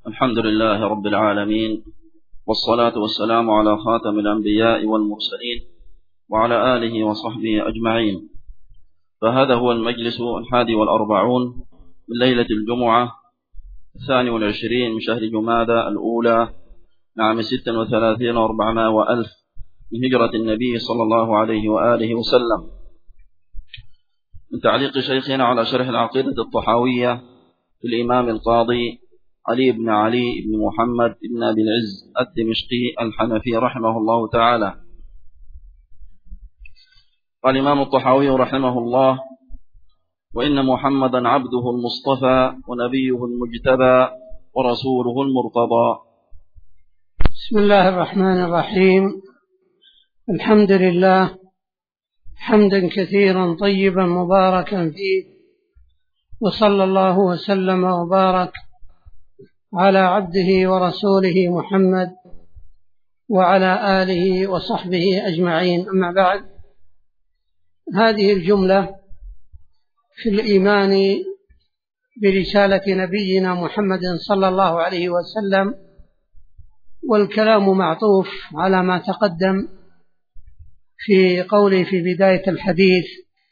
الحمد لله رب العالمين، والصلاة والسلام على خاتم الأنبياء والمرسلين وعلى آله وصحبه أجمعين. فهذا هو المجلس 41 من ليلة الجمعة 22 من شهر جمادى الأولى عام 36 و400 وألف من هجرة النبي صلى الله عليه وآله وسلم، من تعليق شيخنا على شرح العقيدة الطحاوية للإمام القاضي علي بن علي بن محمد بن أبي العز الدمشقي الحنفي رحمه الله تعالى. قال الإمام الطحاوي رحمه الله: وإن محمدا عبده المصطفى ونبيه المجتبى ورسوله المرتضى. بسم الله الرحمن الرحيم. الحمد لله حمدا كثيرا طيبا مباركا فيه، وصلى الله وسلم وبارك على عبده ورسوله محمد وعلى آله وصحبه أجمعين. أما بعد، هذه الجملة في الإيمان برسالة نبينا محمد صلى الله عليه وسلم، والكلام معطوف على ما تقدم في قوله في بداية الحديث،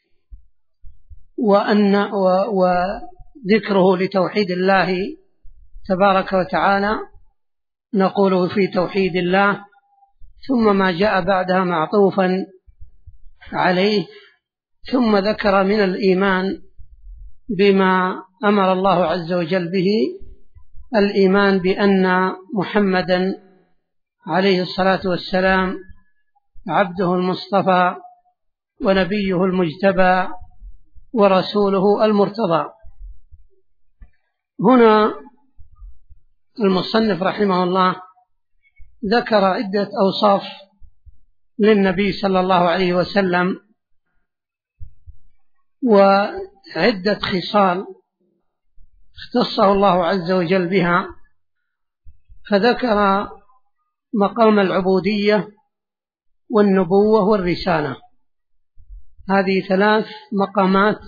وذكره لتوحيد الله تبارك وتعالى. نقوله في توحيد الله، ثم ما جاء بعدها معطوفا عليه، ثم ذكر من الإيمان بما أمر الله عز وجل به، الإيمان بأن محمدا عليه الصلاة والسلام عبده المصطفى ونبيه المجتبى ورسوله المرتضى. هنا المصنف رحمه الله ذكر عدة أوصاف للنبي صلى الله عليه وسلم وعدة خصال اختصه الله عز وجل بها، فذكر مقام العبودية والنبوة والرسالة، هذه 3 مقامات،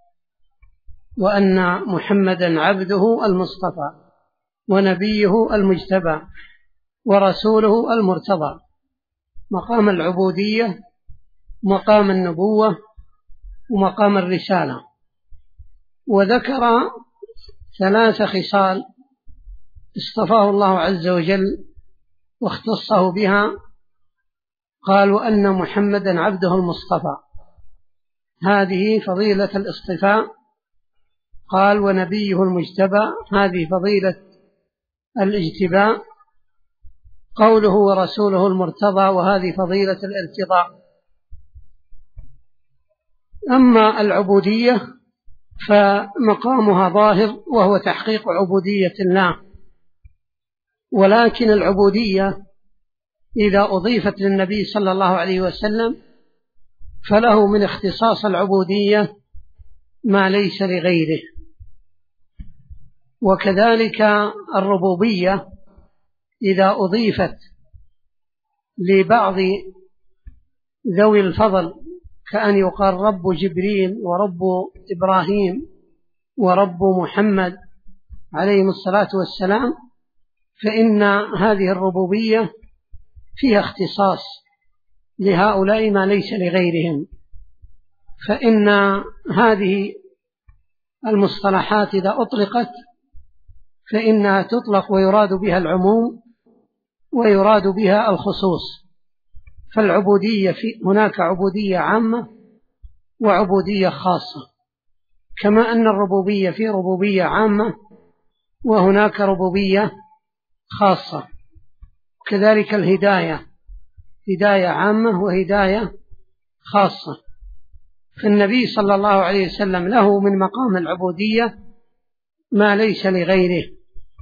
وأن محمدا عبده المصطفى ونبيه المجتبى ورسوله المرتضى. مقام العبودية، مقام النبوة، ومقام الرسالة. وذكر 3 خصال اصطفاه الله عز وجل واختصه بها. قال: وأن محمدا عبده المصطفى، هذه فضيلة الاصطفاء. قال: ونبيه المجتبى، هذه فضيلة الاجتباء. قوله ورسوله المرتضى، وهذه فضيلة الارتضاء. أما العبودية فمقامها ظاهر، وهو تحقيق عبودية الله، ولكن العبودية إذا أضيفت للنبي صلى الله عليه وسلم فله من اختصاص العبودية ما ليس لغيره. وكذلك الربوبية إذا أضيفت لبعض ذوي الفضل، كأن يقال رب جبريل ورب إبراهيم ورب محمد عليهم الصلاة والسلام، فإن هذه الربوبية فيها اختصاص لهؤلاء ما ليس لغيرهم. فإن هذه المصطلحات إذا أطلقت فإنها تطلق ويراد بها العموم ويراد بها الخصوص. فالعبودية هناك عبودية عامة وعبودية خاصة، كما أن الربوبية في ربوبية عامة وهناك ربوبية خاصة. كذلك الهداية، هداية عامة وهداية خاصة. فالنبي صلى الله عليه وسلم له من مقام العبودية ما ليس لغيره.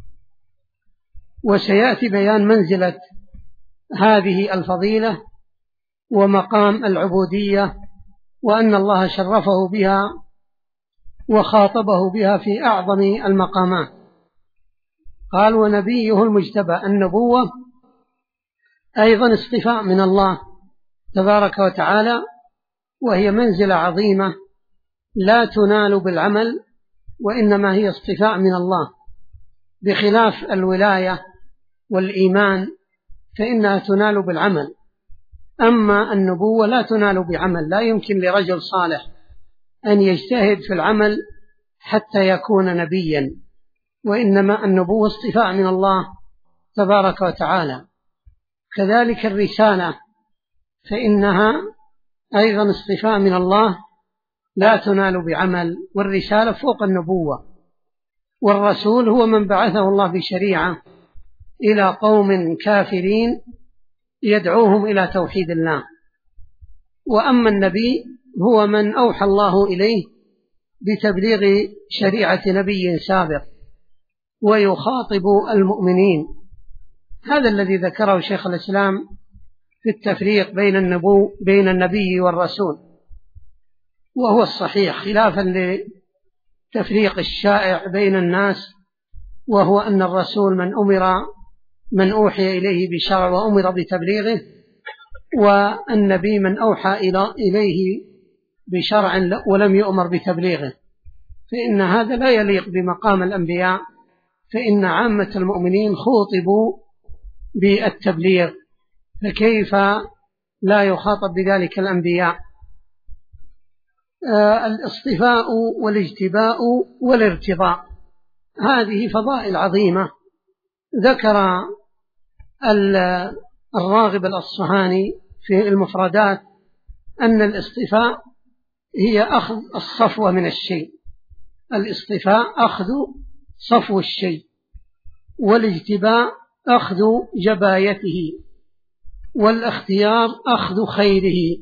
وسيأتي بيان منزلة هذه الفضيلة ومقام العبودية، وأن الله شرفه بها وخاطبه بها في أعظم المقامات. قال: ونبيه المجتبى. النبوة أيضا اصطفاء من الله تبارك وتعالى، وهي منزلة عظيمة لا تنال بالعمل، وإنما هي اصطفاء من الله. بخلاف الولاية والإيمان فإنها تنال بالعمل، أما النبوة لا تنال بعمل، لا يمكن لرجل صالح أن يجتهد في العمل حتى يكون نبيا، وإنما النبوة اصطفاء من الله تبارك وتعالى. كذلك الرسالة فإنها أيضا اصطفاء من الله لا تنال بعمل، والرسالة فوق النبوة. والرسول هو من بعثه الله بشريعة إلى قوم كافرين يدعوهم إلى توحيد الله. وأما النبي هو من أوحى الله إليه بتبليغ شريعة نبي سابق ويخاطب المؤمنين. هذا الذي ذكره شيخ الإسلام في التفريق بين النبي والرسول، وهو الصحيح، خلافا لتفريق الشائع بين الناس، وهو أن الرسول من أوحي إليه بشرع وأمر بتبليغه، والنبي من أوحى إليه بشرع ولم يؤمر بتبليغه، فإن هذا لا يليق بمقام الأنبياء، فإن عامة المؤمنين خوطبوا بالتبليغ، فكيف لا يخاطب بذلك الأنبياء؟ الاصطفاء والاجتباء والارتضاء هذه فضائل عظيمة. ذكر الراغب الأصفهاني في المفردات أن الاصطفاء هي أخذ الصفوة من الشيء، الاصطفاء أخذ صفو الشيء، والاجتباء أخذ جبايته، والاختيار أخذ خيره،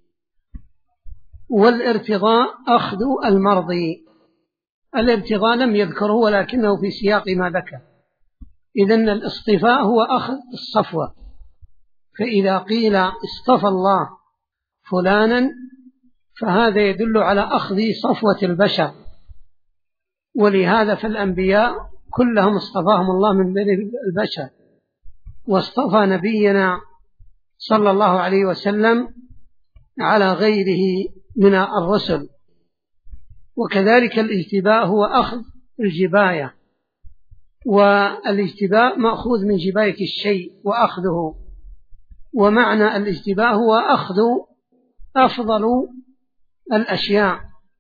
والارتضاء أخذ المرضي. الارتضاء لم يذكره ولكنه في سياق ما ذكر. إذن الاصطفاء هو أخذ الصفوة، فإذا قيل اصطفى الله فلانا فهذا يدل على أخذ صفوة البشر، ولهذا فالأنبياء كلهم اصطفاهم الله من بين البشر، واصطفى نبينا صلى الله عليه وسلم على غيره من الرسل. وكذلك الاجتباء هو أخذ الجباية، والاجتباء مأخوذ من جباية الشيء وأخذه، ومعنى الاجتباء هو أخذ أفضل الأشياء.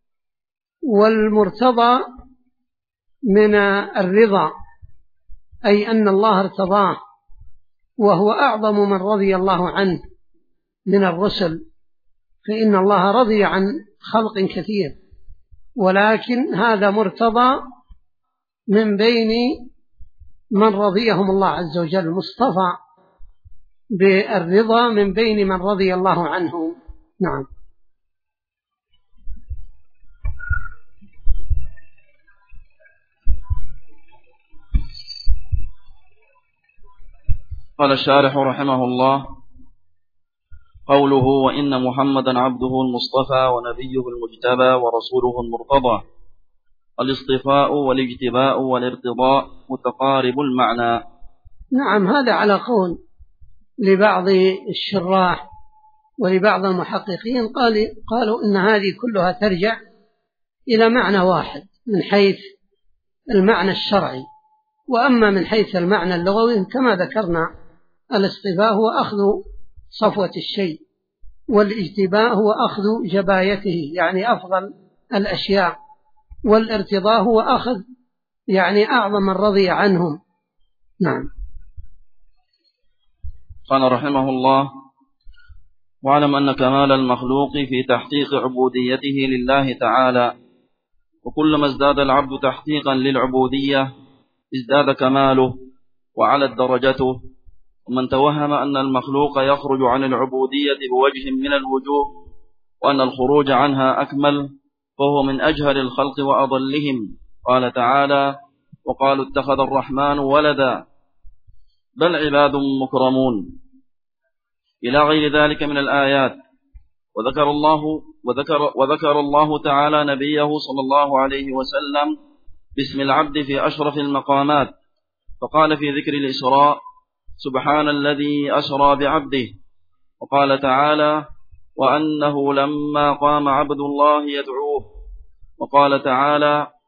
والمرتضى من الرضا، أي أن الله ارتضاه، وهو أعظم من رضي الله عنه من الرسل، فإن الله رضي عن خلق كثير، ولكن هذا مرتضى من بين من رضيهم الله عز وجل، مصطفى بالرضا من بين من رضي الله عنهم. نعم. قال الشارح رحمه الله: قوله وإن محمدا عبده المصطفى ونبيه المجتبى ورسوله المرتضى. الاصطفاء والاجتباء والارتضاء متقارب المعنى. نعم، هذا على قول لبعض الشراح ولبعض المحققين، قالوا إن هذه كلها ترجع إلى معنى واحد من حيث المعنى الشرعي، وأما من حيث المعنى اللغوي كما ذكرنا الاصطفاء هو أخذ صفوة الشيء، والاجتباء هو أخذ جبايته يعني أفضل الأشياء، والارتضاء هو أخذ يعني أعظم الرضي عنهم. نعم. قال رحمه الله: واعلم أن كمال المخلوق في تحقيق عبوديته لله تعالى، وكلما ازداد العبد تحقيقا للعبودية ازداد كماله وعلت درجته. ومن توهم أن المخلوق يخرج عن العبودية بوجه من الوجوه وأن الخروج عنها أكمل فهو من أجهل الخلق وأضلهم. قال تعالى: وقالوا اتخذ الرحمن ولدا بل عباد مكرمون، إلى غير ذلك من الآيات. وذكر الله تعالى نبيه صلى الله عليه وسلم باسم العبد في أشرف المقامات، فقال في ذكر الإسراء: سبحان الذي أسرى بعبده. وقال تعالى: وأنه لما قام عبد الله يدعوه. وقال تعالى: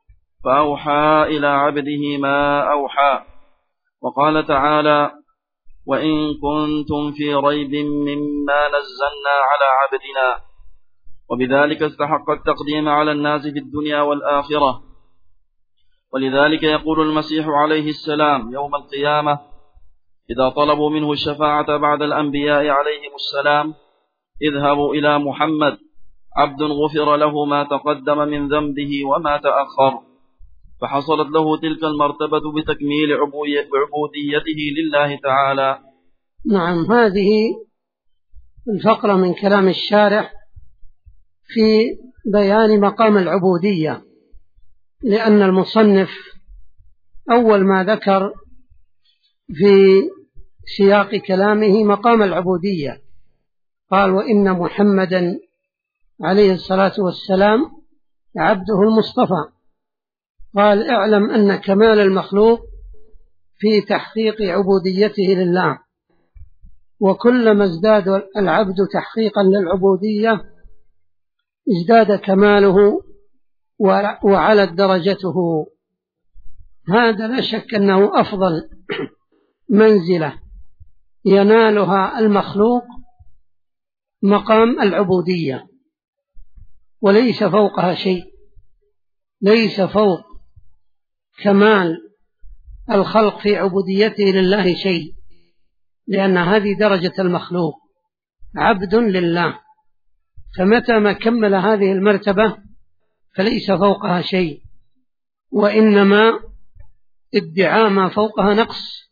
فأوحى إلى عبده ما أوحى. وقال تعالى: وإن كنتم في ريب مما نزلنا على عبدنا. وبذلك استحق التقديم على الناس في الدنيا والآخرة. ولذلك يقول المسيح عليه السلام يوم القيامة إذا طلبوا منه الشفاعة بعد الأنبياء عليهم السلام: اذهبوا إلى محمد عبد غفر له ما تقدم من ذنبه وما تأخر. فحصلت له تلك المرتبة بتكميل عبوديته لله تعالى. نعم، هذه الفقرة من كلام الشارح في بيان مقام العبودية، لأن المصنف أول ما ذكر في سياق كلامه مقام العبودية قال: وإن محمدا عليه الصلاة والسلام عبده المصطفى. قال: اعلم أن كمال المخلوق في تحقيق عبوديته لله، وكلما ازداد العبد تحقيقا للعبودية ازداد كماله وعلت درجته. هذا لا شك أنه أفضل منزلة ينالها المخلوق مقام العبودية، وليس فوقها شيء، ليس فوق كمال الخلق في عبوديته لله شيء، لأن هذه درجة المخلوق، عبد لله. فمتى ما كمل هذه المرتبة فليس فوقها شيء، وإنما ادعاء ما فوقها نقص.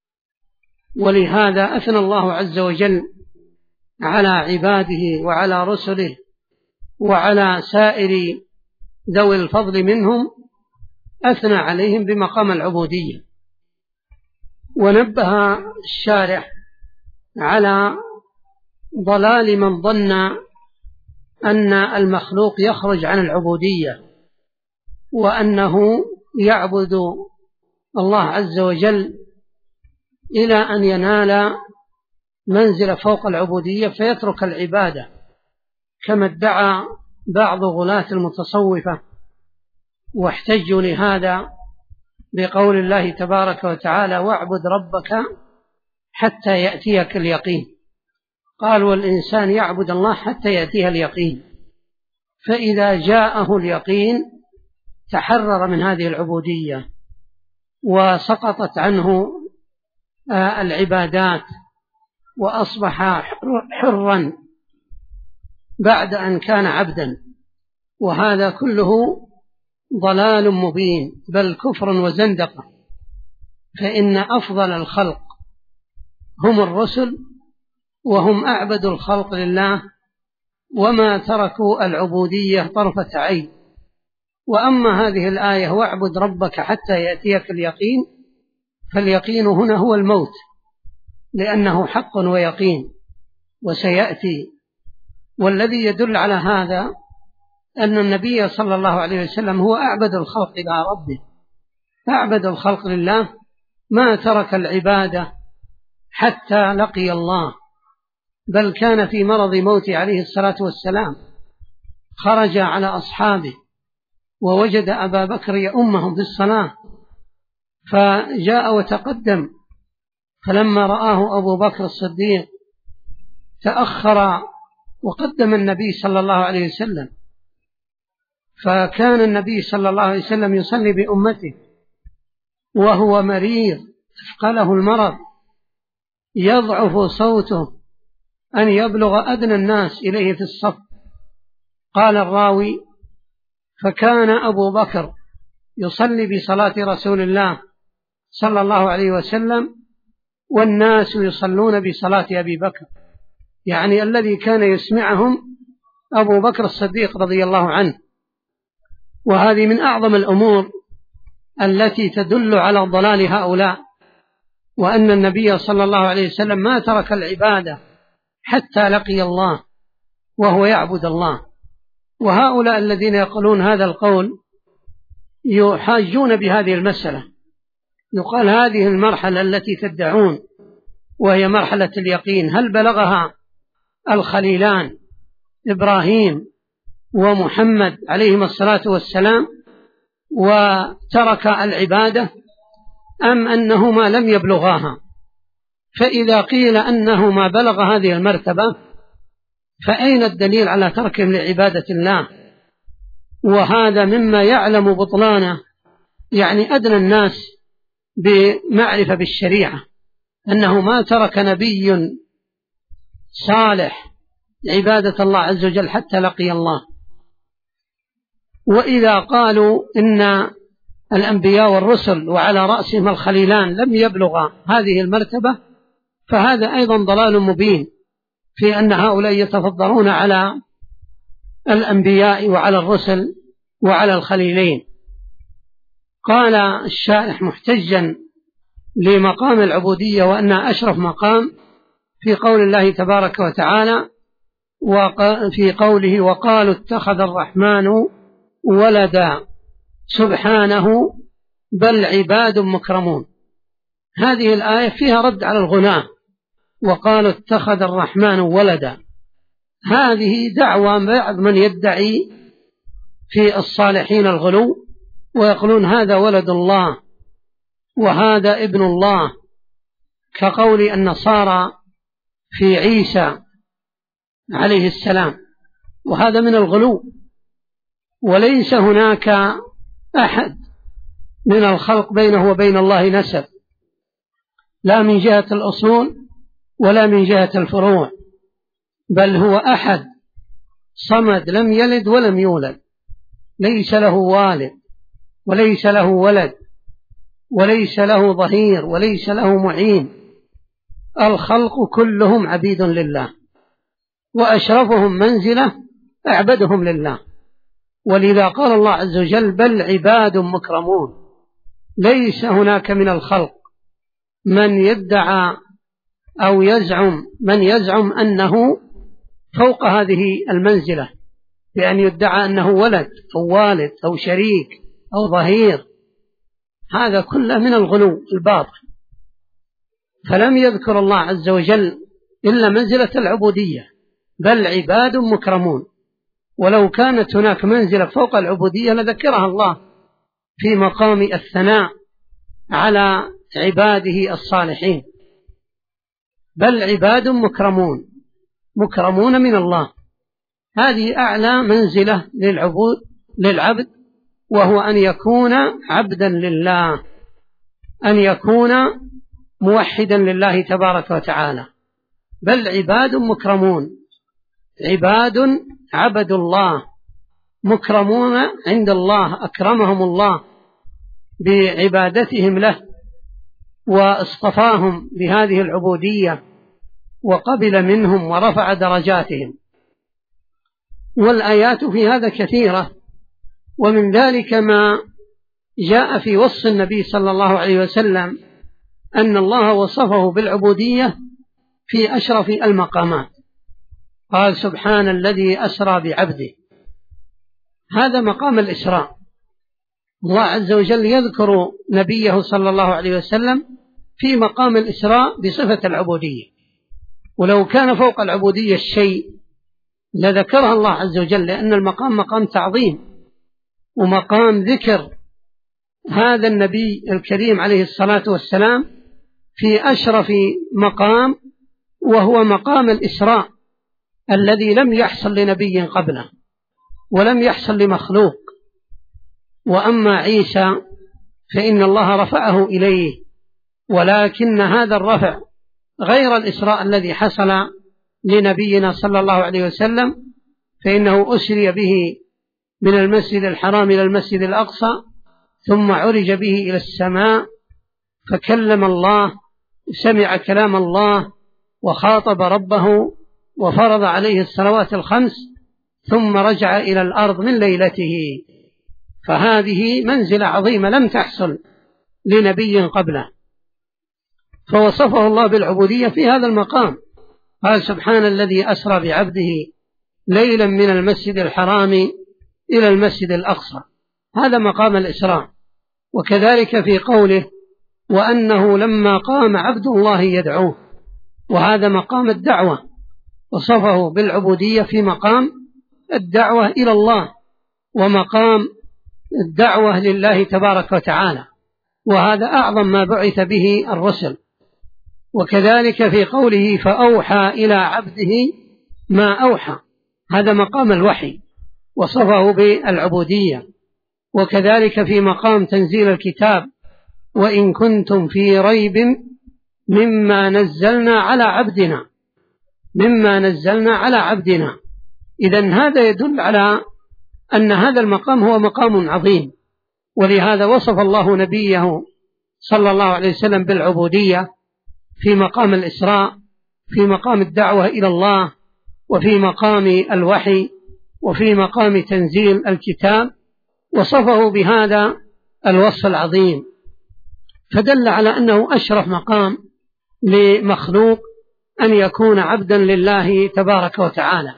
ولهذا أثنى الله عز وجل على عباده وعلى رسله وعلى سائر ذوي الفضل منهم، أثنى عليهم بمقام العبودية. ونبه الشارح على ضلال من ظن أن المخلوق يخرج عن العبودية، وأنه يعبد الله عز وجل إلى أن ينال منزل فوق العبودية فيترك العبادة، كما ادعى بعض غلاة المتصوفة، واحتجوا لهذا بقول الله تبارك وتعالى: واعبد ربك حتى يأتيك اليقين. قال: والإنسان يعبد الله حتى يأتيه اليقين، فإذا جاءه اليقين تحرر من هذه العبودية وسقطت عنه العبادات وأصبح حرا بعد أن كان عبدا. وهذا كله ضلال مبين، بل كفر وزندقة. فإن أفضل الخلق هم الرسل، وهم أعبد الخلق لله، وما تركوا العبودية طرفة عين. وأما هذه الآية: واعبد ربك حتى يأتيك اليقين، فاليقين هنا هو الموت، لأنه حق ويقين وسيأتي. والذي يدل على هذا أن النبي صلى الله عليه وسلم هو أعبد الخلق إلى ربه، أعبد الخلق لله، ما ترك العبادة حتى لقي الله، بل كان في مرض موته عليه الصلاة والسلام خرج على أصحابه ووجد أبا بكر يؤمهم في الصلاة، فجاء وتقدم، فلما رآه أبو بكر الصديق تأخر وقدم النبي صلى الله عليه وسلم. فكان النبي صلى الله عليه وسلم يصلي بأمته وهو مريض أثقله المرض، يضعف صوته أن يبلغ أدنى الناس إليه في الصف. قال الراوي: فكان أبو بكر يصلي بصلاة رسول الله صلى الله عليه وسلم والناس يصلون بصلاة أبي بكر، يعني الذي كان يسمعهم أبو بكر الصديق رضي الله عنه. وهذه من أعظم الأمور التي تدل على ضلال هؤلاء، وأن النبي صلى الله عليه وسلم ما ترك العبادة حتى لقي الله وهو يعبد الله. وهؤلاء الذين يقولون هذا القول يحاجون بهذه المسألة، يقال: هذه المرحلة التي تدعون وهي مرحلة اليقين هل بلغها الخليلان إبراهيم ومحمد عليهما الصلاة والسلام، وترك العبادة أم أنهما لم يبلغاها؟ فإذا قيل أنهما بلغ هذه المرتبة فأين الدليل على تركهم لعبادة الله؟ وهذا مما يعلم بطلانه يعني أدنى الناس بمعرفة بالشريعة، أنه ما ترك نبي صالح عبادة الله عز وجل حتى لقي الله. وإذا قالوا إن الأنبياء والرسل وعلى رأسهم الخليلان لم يبلغا هذه المرتبة فهذا أيضا ضلال مبين في أن هؤلاء يتفضلون على الأنبياء وعلى الرسل وعلى الخليلين. قال الشارح محتجا لمقام العبودية وأنها أشرف مقام في قول الله تبارك وتعالى في قوله وقالوا اتخذ الرحمن ولدا سبحانه بل عباد مكرمون. هذه الآية فيها رد على الغلاة، وقالوا اتخذ الرحمن ولدا. هذه دعوى بعض من يدعي في الصالحين الغلو ويقولون هذا ولد الله وهذا ابن الله، كقول النصارى في عيسى عليه السلام، وهذا من الغلو. وليس هناك أحد من الخلق بينه وبين الله نسب، لا من جهة الأصول ولا من جهة الفروع، بل هو أحد صمد لم يلد ولم يولد، ليس له والد وليس له ولد وليس له ظهير وليس له معين. الخلق كلهم عبيد لله، وأشرفهم منزلة أعبدهم لله. ولذا قال الله عز وجل بل عباد مكرمون. ليس هناك من الخلق من يدعى أو يزعم أنه فوق هذه المنزلة، بأن يدعى أنه ولد أو والد أو شريك أو ظهير، هذا كله من الغلو الباطل. فلم يذكر الله عز وجل إلا منزلة العبودية، بل عباد مكرمون. ولو كانت هناك منزلة فوق العبودية لذكرها الله في مقام الثناء على عباده الصالحين. بل عباد مكرمون، مكرمون من الله. هذه أعلى منزلة للعبد، وهو أن يكون عبدا لله، أن يكون موحدا لله تبارك وتعالى. بل عباد مكرمون، عباد عبدوا الله مكرمون عند الله، أكرمهم الله بعبادتهم له واصطفاهم بهذه العبودية وقبل منهم ورفع درجاتهم. والآيات في هذا كثيرة، ومن ذلك ما جاء في وصف النبي صلى الله عليه وسلم أن الله وصفه بالعبودية في أشرف المقامات. قال سبحان الذي أسرى بعبده، هذا مقام الإسراء. الله عز وجل يذكر نبيه صلى الله عليه وسلم في مقام الإسراء بصفة العبودية، ولو كان فوق العبودية الشيء لذكرها الله عز وجل، لأن المقام مقام تعظيم ومقام ذكر هذا النبي الكريم عليه الصلاة والسلام في أشرف مقام، وهو مقام الإسراء الذي لم يحصل لنبي قبله ولم يحصل لمخلوق. وأما عيسى فإن الله رفعه إليه، ولكن هذا الرفع غير الإسراء الذي حصل لنبينا صلى الله عليه وسلم، فإنه أسري به من المسجد الحرام إلى المسجد الأقصى، ثم عرج به إلى السماء فكلم الله، سمع كلام الله وخاطب ربه وفرض عليه الصلوات الخمس، ثم رجع إلى الأرض من ليلته. فهذه منزلة عظيمة لم تحصل لنبي قبله، فوصفه الله بالعبودية في هذا المقام. قال سبحان الذي أسرى بعبده ليلا من المسجد الحرام إلى المسجد الأقصى، هذا مقام الإسراء. وكذلك في قوله وأنه لما قام عبد الله يدعوه، وهذا مقام الدعوة، وصفه بالعبودية في مقام الدعوة إلى الله ومقام الدعوة لله تبارك وتعالى، وهذا أعظم ما بعث به الرسل. وكذلك في قوله فأوحى إلى عبده ما أوحى، هذا مقام الوحي وصفه بالعبودية. وكذلك في مقام تنزيل الكتاب وإن كنتم في ريب مما نزلنا على عبدنا. إذن هذا يدل على أن هذا المقام هو مقام عظيم، ولهذا وصف الله نبيه صلى الله عليه وسلم بالعبودية في مقام الإسراء، في مقام الدعوة إلى الله، وفي مقام الوحي، وفي مقام تنزيل الكتاب، وصفه بهذا الوصف العظيم، فدل على أنه أشرف مقام لمخلوق أن يكون عبدا لله تبارك وتعالى.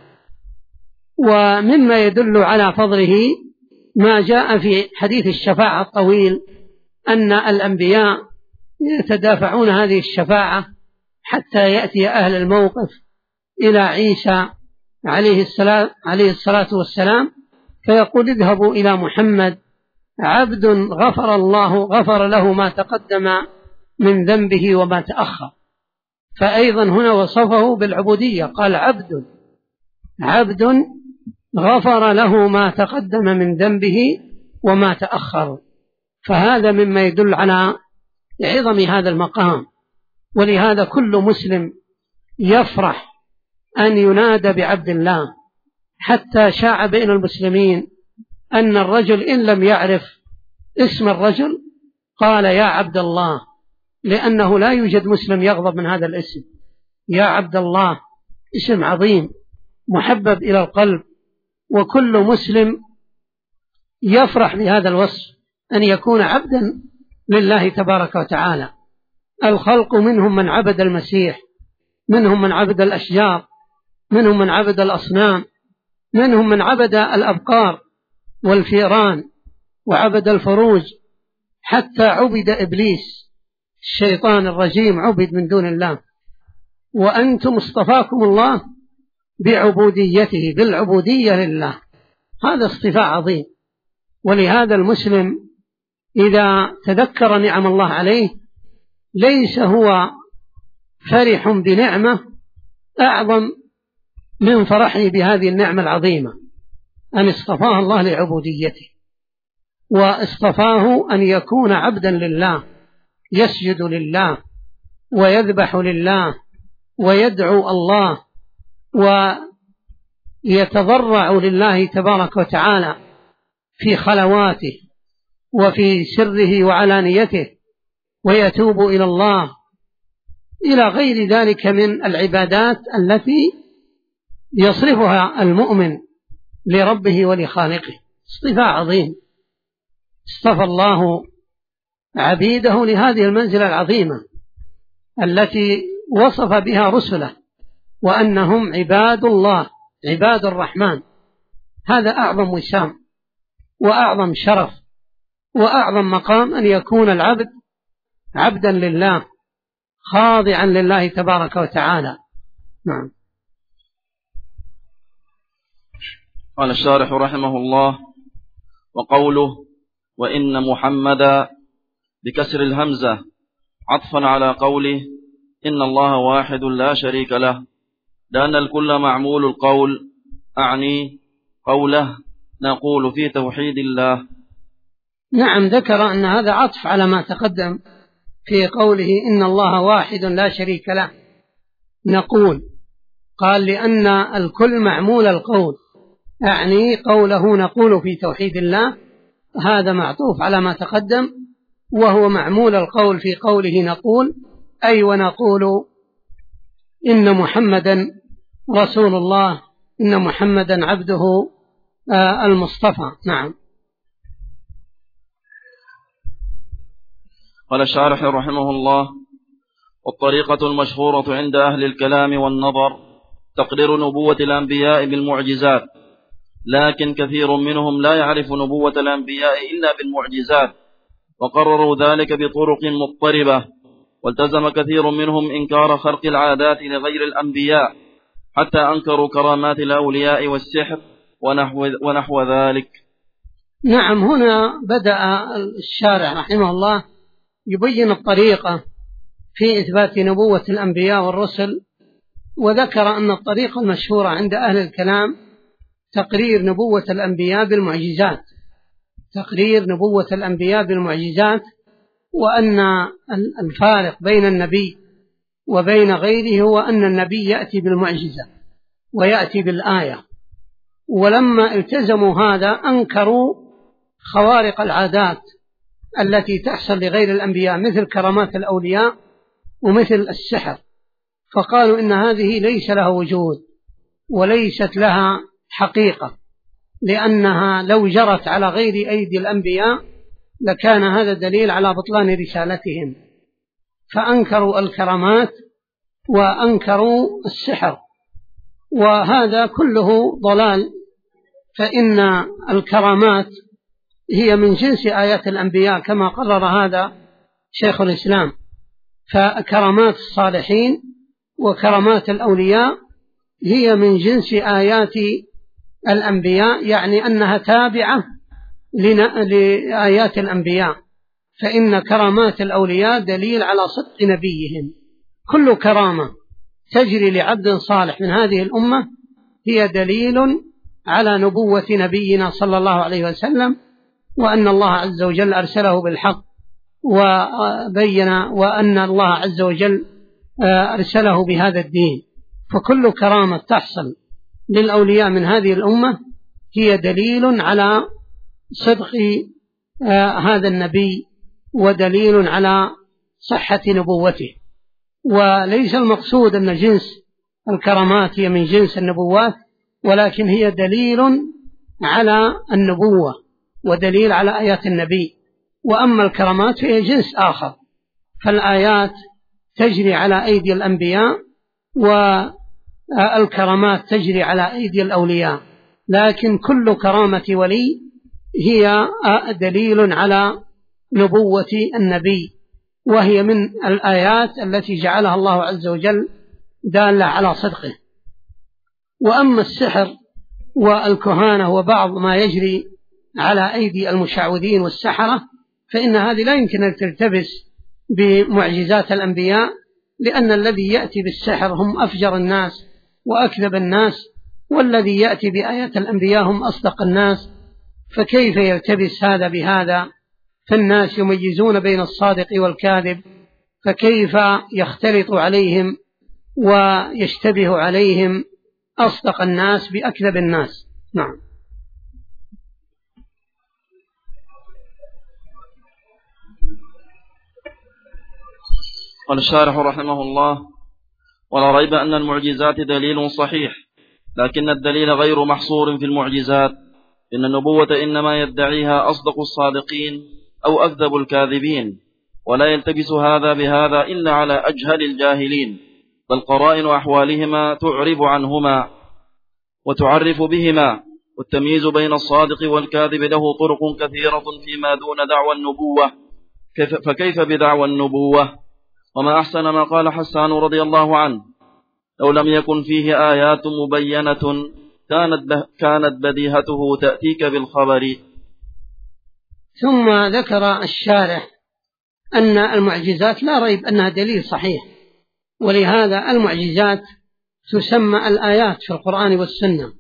ومما يدل على فضله ما جاء في حديث الشفاعة الطويل أن الأنبياء يتدافعون هذه الشفاعة حتى يأتي أهل الموقف إلى عيسى عليه الصلاة والسلام فيقول اذهبوا إلى محمد عبد غفر له ما تقدم من ذنبه وما تأخر. فأيضا هنا وصفه بالعبودية، قال عبد غفر له ما تقدم من ذنبه وما تأخر. فهذا مما يدل على عظم هذا المقام، ولهذا كل مسلم يفرح أن ينادى بعبد الله. حتى شاع بين المسلمين أن الرجل إن لم يعرف اسم الرجل قال يا عبد الله، لأنه لا يوجد مسلم يغضب من هذا الاسم. يا عبد الله اسم عظيم محبب إلى القلب، وكل مسلم يفرح بهذا الوصف أن يكون عبدا لله تبارك وتعالى. الخلق منهم من عبد المسيح، منهم من عبد الأشجار، منهم من عبد الأصنام، منهم من عبد الأبقار والفيران وعبد الفروج، حتى عبد إبليس الشيطان الرجيم عبد من دون الله. وأنتم اصطفاكم الله بعبوديته، بالعبودية لله، هذا اصطفاء عظيم. ولهذا المسلم إذا تذكر نعم الله عليه ليس هو فرح بنعمة أعظم من فرحه بهذه النعمة العظيمة، أن اصطفاه الله لعبوديته، واصطفاه أن يكون عبدا لله، يسجد لله ويذبح لله ويدعو الله ويتضرع لله تبارك وتعالى في خلواته وفي سره وعلانيته، ويتوب إلى الله إلى غير ذلك من العبادات التي يصرفها المؤمن لربه ولخالقه. اصطفاء عظيم، اصطفى الله عبيده لهذه المنزلة العظيمة التي وصف بها رسله، وأنهم عباد الله عباد الرحمن. هذا أعظم وسام وأعظم شرف وأعظم مقام، أن يكون العبد عبدا لله خاضعا لله تبارك وتعالى. نعم. قال الشارح رحمه الله: وقوله وإن محمدا بكسر الهمزة عطفا على قوله إن الله واحد لا شريك له، لأن الكل معمول القول، أعني قوله نقول في توحيد الله. نعم، ذكر أن هذا عطف على ما تقدم في قوله إن الله واحد لا شريك له نقول، قال لأن الكل معمول القول، أعني قوله نقول في توحيد الله، هذا معطوف على ما تقدم، وهو معمول القول في قوله نقول، أي ونقول إن محمدا رسول الله، إن محمدا عبده المصطفى. نعم. قال الشارح رحمه الله: والطريقة المشهورة عند أهل الكلام والنظر تقرير نبوة الأنبياء بالمعجزات، لكن كثير منهم لا يعرف نبوة الأنبياء إلا بالمعجزات، وقرروا ذلك بطرق مضطربة، والتزم كثير منهم إنكار خرق العادات لغير الأنبياء، حتى أنكروا كرامات الأولياء والسحر ونحو ذلك. نعم، هنا بدأ الشارع رحمه الله يبين الطريقة في إثبات نبوة الأنبياء والرسل، وذكر أن الطريقة المشهورة عند أهل الكلام تقرير نبوة الأنبياء بالمعجزات، تقرير نبوة الأنبياء بالمعجزات، وأن الفارق بين النبي وبين غيره هو أن النبي يأتي بالمعجزة ويأتي بالآية. ولما التزموا هذا أنكروا خوارق العادات التي تحصل لغير الأنبياء مثل كرامات الأولياء ومثل السحر، فقالوا إن هذه ليس لها وجود وليست لها حقيقة، لأنها لو جرت على غير أيدي الأنبياء لكان هذا دليل على بطلان رسالتهم، فأنكروا الكرامات وأنكروا السحر، وهذا كله ضلال. فإن الكرامات هي من جنس آيات الأنبياء كما قرر هذا شيخ الإسلام، فكرامات الصالحين وكرامات الأولياء هي من جنس آيات الأنبياء، يعني أنها تابعة لآيات الأنبياء، فإن كرامات الأولياء دليل على صدق نبيهم. كل كرامة تجري لعبد صالح من هذه الأمة هي دليل على نبوة نبينا صلى الله عليه وسلم، وأن الله عز وجل أرسله بالحق وبين، وأن الله عز وجل أرسله بهذا الدين. فكل كرامة تحصل للأولياء من هذه الأمة هي دليل على صدق هذا النبي ودليل على صحة نبوته. وليس المقصود أن جنس الكرامات هي من جنس النبوات، ولكن هي دليل على النبوة ودليل على آيات النبي. وأما الكرامات فهي جنس آخر، فالآيات تجري على أيدي الأنبياء والكرامات تجري على أيدي الأولياء، لكن كل كرامة ولي هي دليل على نبوة النبي، وهي من الآيات التي جعلها الله عز وجل دالة على صدقه. وأما السحر والكهانة وبعض ما يجري على أيدي المشعوذين والسحرة، فإن هذه لا يمكن أن تلتبس بمعجزات الأنبياء، لأن الذي يأتي بالسحر هم أفجر الناس وأكذب الناس، والذي يأتي بآيات الأنبياء هم أصدق الناس، فكيف يلتبس هذا بهذا؟ فالناس يميزون بين الصادق والكاذب، فكيف يختلط عليهم ويشتبه عليهم أصدق الناس بأكذب الناس؟ نعم. قال الشارح رحمه الله: ولا ريب أن المعجزات دليل صحيح، لكن الدليل غير محصور في المعجزات، إن النبوة إنما يدعيها أصدق الصادقين أو أكذب الكاذبين، ولا يلتبس هذا بهذا إلا على أجهل الجاهلين، بل قرائن أحوالهما تعرب عنهما وتعرف بهما، والتمييز بين الصادق والكاذب له طرق كثيرة فيما دون دعوى النبوة، فكيف بدعوى النبوة؟ وما أحسن ما قال حسان رضي الله عنه: لو لم يكن فيه آيات مبينة كانت بديهته تأتيك بالخبر. ثم ذكر الشارح أن المعجزات لا ريب أنها دليل صحيح، ولهذا المعجزات تسمى الآيات في القرآن والسنة.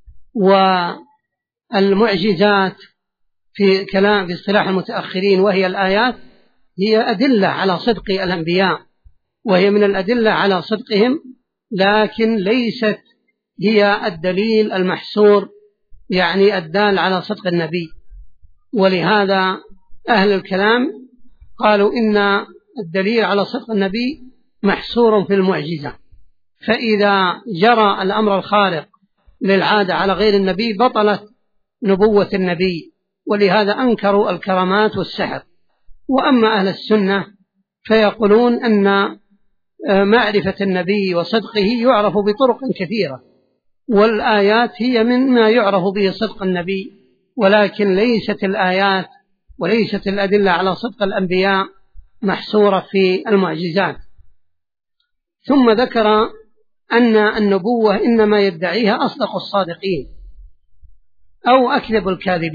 والمعجزات في كلام في اصطلاح المتأخرين وهي الآيات هي أدلة على صدق الأنبياء، وهي من الأدلة على صدقهم، لكن ليست هي الدليل المحصور يعني الدال على صدق النبي. ولهذا أهل الكلام قالوا إن الدليل على صدق النبي محصور في المعجزة، فإذا جرى الأمر الخارق للعادة على غير النبي بطلت نبوة النبي، ولهذا أنكروا الكرامات والسحر. وأما أهل السنة فيقولون أن معرفة النبي وصدقه يعرف بطرق كثيرة، والآيات هي مما يعرف به صدق النبي، ولكن ليست الآيات وليست الأدلة على صدق الأنبياء محصورة في المعجزات. ثم ذكر أن النبوة إنما يدعيها أصدق الصادقين أو أكذب الكاذبين،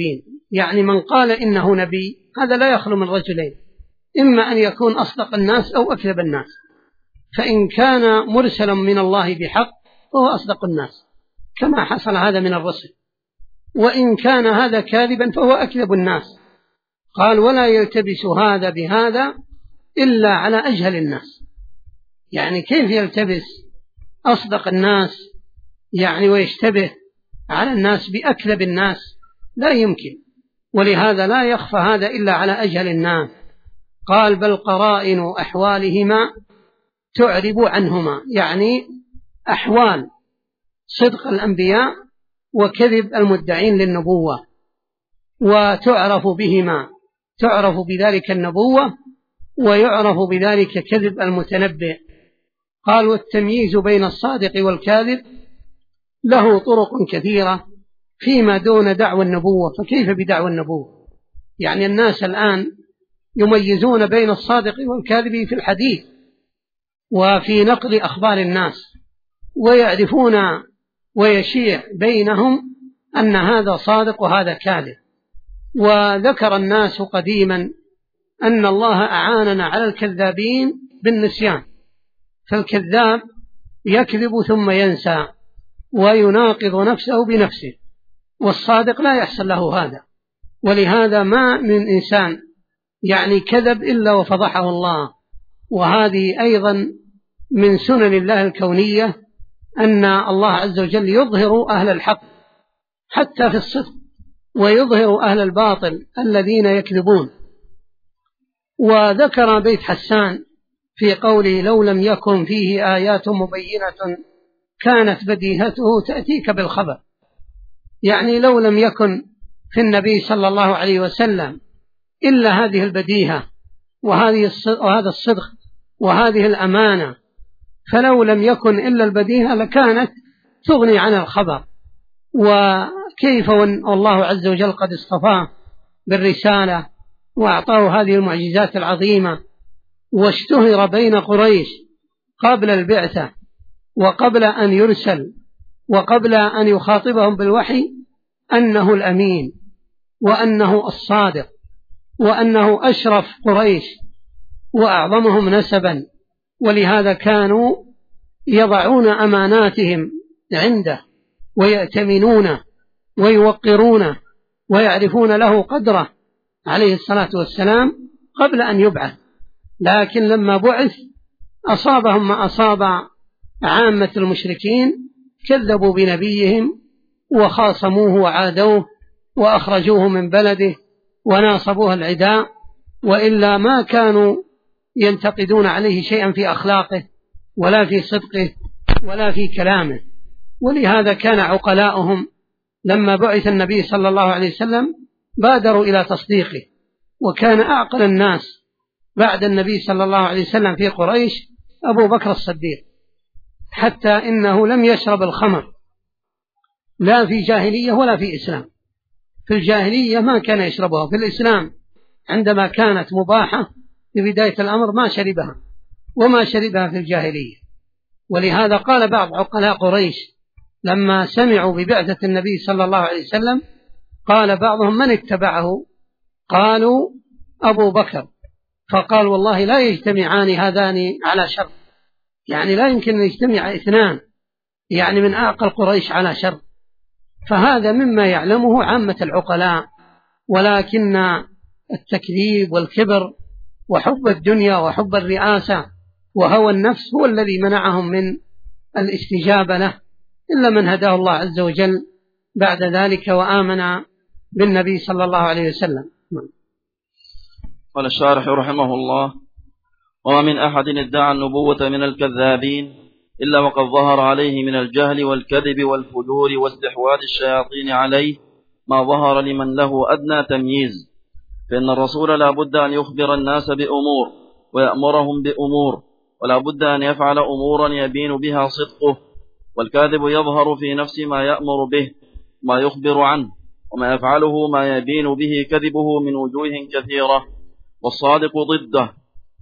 يعني من قال إنه نبي هذا لا يخلو من رجلين، إما أن يكون أصدق الناس أو أكذب الناس، فإن كان مرسلا من الله بحق فهو أصدق الناس كما حصل هذا من الرسل، وإن كان هذا كاذبا فهو أكذب الناس. قال ولا يلتبس هذا بهذا إلا على أجهل الناس. يعني كيف يلتبس أصدق الناس يعني ويشتبه على الناس بأكذب الناس؟ لا يمكن، ولهذا لا يخفى هذا إلا على أجهل الناس. قال بل قرائن أحوالهما تعرب عنهما، يعني أحوال صدق الأنبياء وكذب المدعين للنبوة، وتعرف بهما، تعرف بذلك النبوة ويعرف بذلك كذب المتنبئ. قال والتمييز بين الصادق والكاذب له طرق كثيرة فيما دون دعوى النبوة، فكيف بدعوى النبوة؟ يعني الناس الآن يميزون بين الصادق والكاذب في الحديث وفي نقل أخبار الناس، ويعرفون ويشيع بينهم أن هذا صادق وهذا كاذب. وذكر الناس قديما أن الله أعاننا على الكذابين بالنسيان، فالكذاب يكذب ثم ينسى ويناقض نفسه بنفسه، والصادق لا يحصل له هذا. ولهذا ما من إنسان يعني كذب إلا وفضحه الله. وهذه أيضا من سنن الله الكونية أن الله عز وجل يظهر أهل الحق حتى في الصدق، ويظهر أهل الباطل الذين يكذبون. وذكر بيت حسان في قوله لو لم يكن فيه آيات مبينة كانت بديهته تأتيك بالخبر، يعني لو لم يكن في النبي صلى الله عليه وسلم إلا هذه البديهة وهذا الصدق وهذه الأمانة، فلو لم يكن إلا البديهة لكانت تغني عن الخبر. وكيف والله عز وجل قد اصطفاه بالرسالة وأعطاه هذه المعجزات العظيمة، واشتهر بين قريش قبل البعثة وقبل أن يرسل وقبل أن يخاطبهم بالوحي أنه الأمين وأنه الصادق وأنه أشرف قريش وأعظمهم نسبا. ولهذا كانوا يضعون أماناتهم عنده ويأتمنونه ويوقرونه ويعرفون له قدره عليه الصلاة والسلام قبل أن يبعث. لكن لما بعث أصابهم ما أصاب عامة المشركين، كذبوا بنبيهم وخاصموه وعادوه وأخرجوه من بلده وناصبوه العداء، وإلا ما كانوا ينتقدون عليه شيئا في أخلاقه ولا في صدقه ولا في كلامه. ولهذا كان عقلاؤهم لما بعث النبي صلى الله عليه وسلم بادروا إلى تصديقه. وكان أعقل الناس بعد النبي صلى الله عليه وسلم في قريش أبو بكر الصديق، حتى إنه لم يشرب الخمر لا في جاهلية ولا في إسلام. في الجاهلية ما كان يشربها، في الإسلام عندما كانت مباحة في بداية الأمر ما شربها، وما شربها في الجاهلية. ولهذا قال بعض عقلاء قريش لما سمعوا ببعثة النبي صلى الله عليه وسلم، قال بعضهم من اتبعه؟ قالوا أبو بكر. فقال والله لا يجتمعان هذان على شر، يعني لا يمكن أن يجتمع اثنان يعني من أعقل قريش على شر. فهذا مما يعلمه عامة العقلاء. ولكن التكذيب والكبر وحب الدنيا وحب الرئاسة وهوى النفس هو الذي منعهم من الاستجابة له، إلا من هداه الله عز وجل بعد ذلك وآمن بالنبي صلى الله عليه وسلم. قال الشارح رحمه الله: وما من أحد ادعى النبوة من الكذابين إلا وقد ظهر عليه من الجهل والكذب والفجور واستحواذ الشياطين عليه ما ظهر لمن له أدنى تمييز. فإن الرسول لا بد أن يخبر الناس بأمور ويأمرهم بأمور، ولا بد أن يفعل أمورا يبين بها صدقه، والكاذب يظهر في نفس ما يأمر به ما يخبر عنه، وما يفعله ما يبين به كذبه من وجوه كثيرة، والصادق ضده.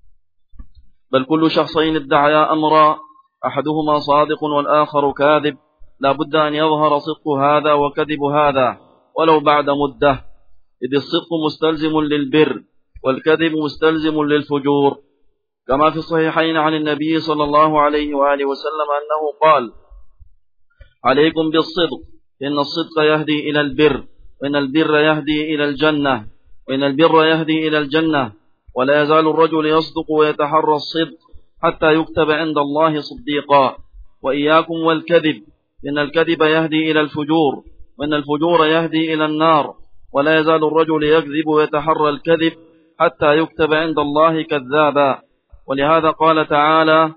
بل كل شخصين ادعيا أمرا أحدهما صادق والآخر كاذب لا بد أن يظهر صدق هذا وكذب هذا ولو بعد مدة. إذ الصدق مستلزم للبر والكذب مستلزم للفجور، كما في الصحيحين عن النبي صلى الله عليه وآله وسلم أنه قال: عليكم بالصدق، إن الصدق يهدي إلى البر، وإن البر يهدي إلى الجنة، وإن البر يهدي إلى الجنة، ولا يزال الرجل يصدق ويتحرى الصدق حتى يكتب عند الله صديقا. وإياكم والكذب، إن الكذب يهدي إلى الفجور، وإن الفجور يهدي إلى النار، ولا يزال الرجل يكذب ويتحرى الكذب حتى يكتب عند الله كذابا. ولهذا قال تعالى: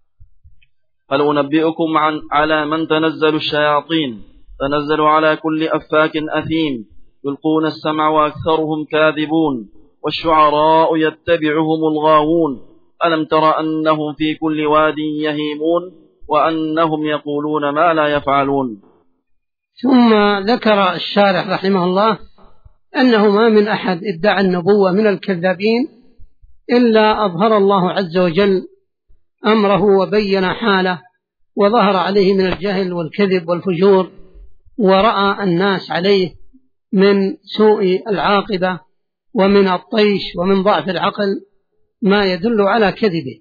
هل أنبئكم على من تنزل الشياطين، تنزل على كل أفاك أثيم، يلقون السمع وأكثرهم كاذبون، والشعراء يتبعهم الغاوون، ألم تر أنهم في كل واد يهيمون، وأنهم يقولون ما لا يفعلون. ثم ذكر الشارح رحمه الله أنه ما من أحد ادعى النبوة من الكذابين إلا أظهر الله عز وجل أمره وبين حاله، وظهر عليه من الجهل والكذب والفجور، ورأى الناس عليه من سوء العاقبة ومن الطيش ومن ضعف العقل ما يدل على كذبه.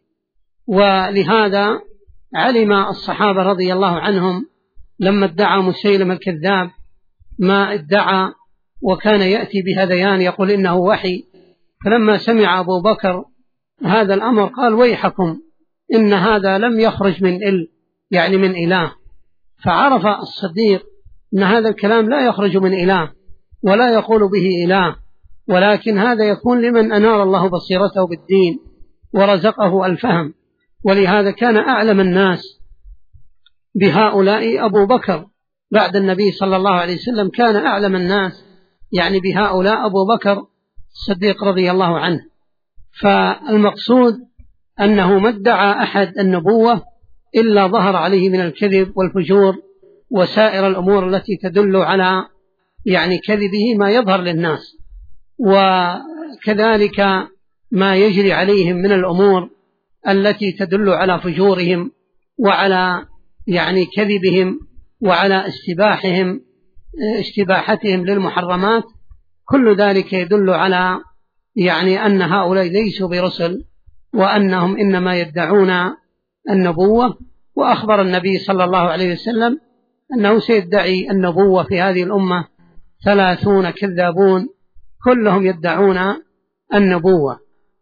ولهذا علم الصحابة رضي الله عنهم لما ادعى مسيلمة الكذاب ما ادعى، وكان يأتي بهذيان يقول إنه وحي، فلما سمع أبو بكر هذا الأمر قال: ويحكم، إن هذا لم يخرج من يعني من إله. فعرف الصديق أن هذا الكلام لا يخرج من إله ولا يقول به إله، ولكن هذا يكون لمن أنار الله بصيرته بالدين ورزقه الفهم. ولهذا كان أعلم الناس بهؤلاء أبو بكر بعد النبي صلى الله عليه وسلم، كان أعلم الناس يعني بهؤلاء أبو بكر الصديق رضي الله عنه. فالمقصود أنه ما ادعى أحد النبوة إلا ظهر عليه من الكذب والفجور وسائر الأمور التي تدل على يعني كذبه ما يظهر للناس، وكذلك ما يجري عليهم من الأمور التي تدل على فجورهم وعلى يعني كذبهم وعلى استباحتهم للمحرمات. كل ذلك يدل على يعني أن هؤلاء ليسوا برسل، وأنهم إنما يدعون النبوة. وأخبر النبي صلى الله عليه وسلم أنه سيدعي النبوة في هذه الأمة 30 كذابون كلهم يدعون النبوة.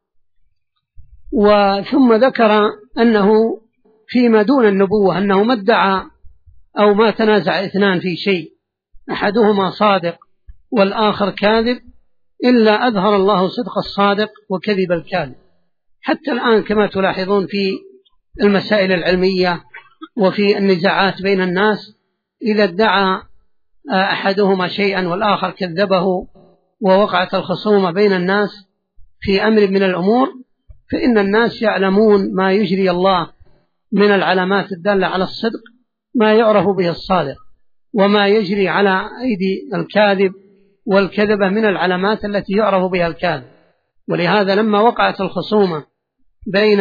وثم ذكر أنه فيما دون النبوة أنه ما ادعى أو ما تنازع اثنان في شيء أحدهما صادق والآخر كاذب إلا أظهر الله صدق الصادق وكذب الكاذب. حتى الآن كما تلاحظون في المسائل العلمية وفي النزاعات بين الناس، إذا ادعى أحدهما شيئا والآخر كذبه ووقعت الخصومة بين الناس في أمر من الأمور، فإن الناس يعلمون ما يجري الله من العلامات الدالة على الصدق، ما يعرف به الصادق، وما يجري على أيدي الكاذب والكذبة من العلامات التي يعرف بها الكاذب. ولهذا لما وقعت الخصومة بين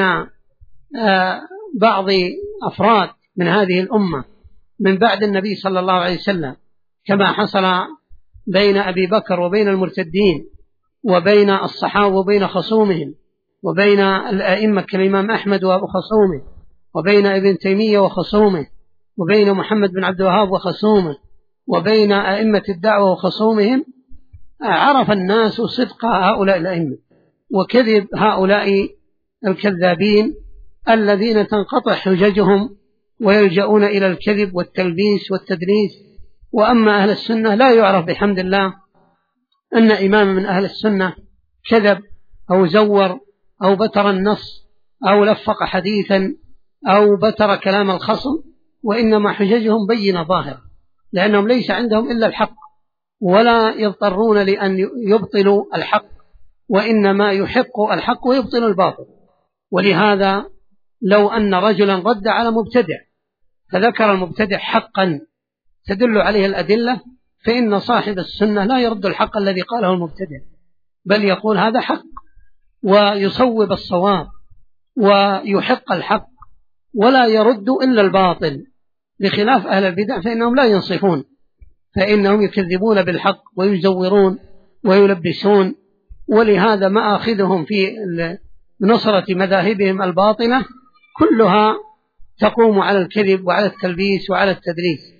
بعض أفراد من هذه الأمة من بعد النبي صلى الله عليه وسلم، كما حصل بين أبي بكر وبين المرتدين وبين الصحابة وبين خصومهم، وبين الأئمة كالإمام أحمد وخصومه، وبين ابن تيمية وخصومه، وبين محمد بن عبد الوهاب وخصومه، وبين أئمة الدعوة وخصومهم، عرف الناس صدق هؤلاء الأئمة وكذب هؤلاء الكذابين الذين تنقطع حججهم ويلجؤون إلى الكذب والتلبيس والتدليس. وأما أهل السنة لا يعرف بحمد الله أن إمام من أهل السنة كذب أو زور أو بتر النص أو لفق حديثا أو بتر كلام الخصم، وإنما حججهم بينة ظاهرة، لأنهم ليس عندهم إلا الحق ولا يضطرون لأن يبطلوا الحق، وإنما يحق الحق ويبطل الباطل. ولهذا لو أن رجلا رد على مبتدع فذكر المبتدع حقا تدل عليه الأدلة، فإن صاحب السنة لا يرد الحق الذي قاله المبتدع، بل يقول هذا حق ويصوب الصواب ويحق الحق ولا يرد إلا الباطل، بخلاف أهل البدع فإنهم لا ينصفون، فإنهم يكذبون بالحق ويزورون ويلبسون. ولهذا مآخذهم في نصرة مذاهبهم الباطلة كلها تقوم على الكذب وعلى التلبيس وعلى التدريس.